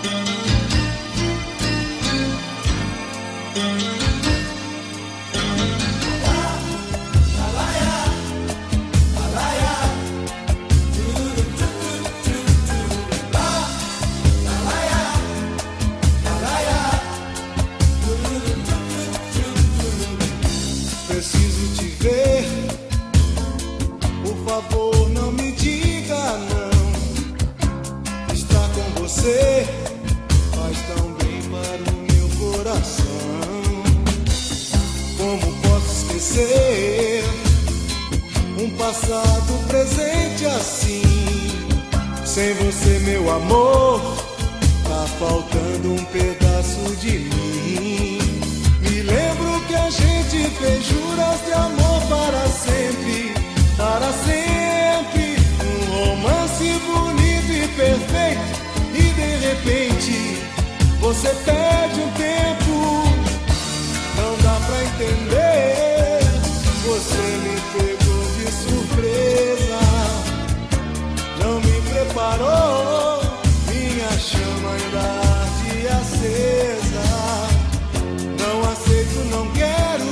Preciso te ver, por favor, não me diga não. Estar com você faz tão bem para o meu coração. Como posso esquecer um passado presente assim? Sem você, meu amor, tá faltando um pedaço de mim. Me lembro que a gente fez juras de amor para sempre, para sempre. Um romance bonito e perfeito, e de repente você perde um tempo. Não dá pra entender, você me pegou de surpresa. Não me preparou, minha chama ainda arde acesa. Não aceito, não quero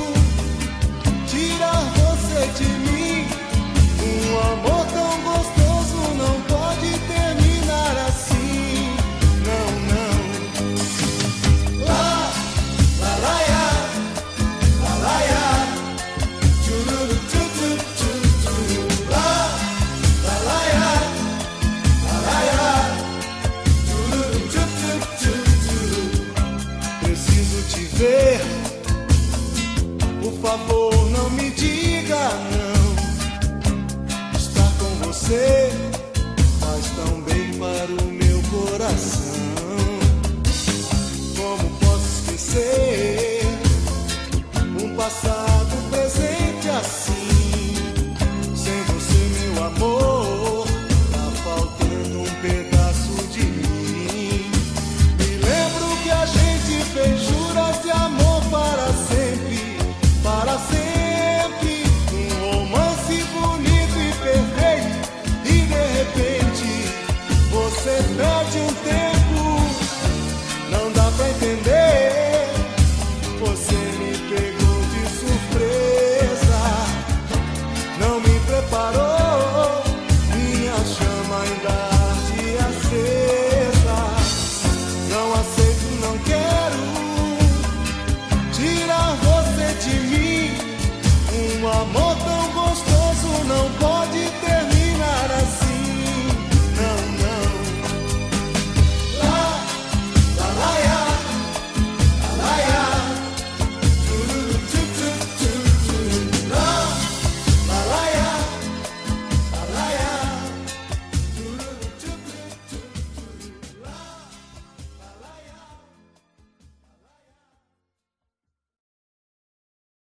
tirar você de mim. Um amor tão gostoso não pode terminar assim. Não, não. Lá, lá, lá, ya, lá, lá, ya. Tchururu, tchu, tchu, tchu, tchu. Lá, lá, lá, ya, lá, lá, ya. Tchururu, tchu, tchu, tchu, tchu. Preciso te ver, por favor, não me diga não. Estar com você faz tão bem para o meu coração. Como posso esquecer um passado presente assim? Sem você, meu amor, tá faltando um pedaço de mim. Me lembro que a gente fez juras de amor para sempre, para sempre. Um romance bonito e perfeito, e de repente você perde um tempo. Não dá pra entender, você me pegou de surpresa. Não me preparou.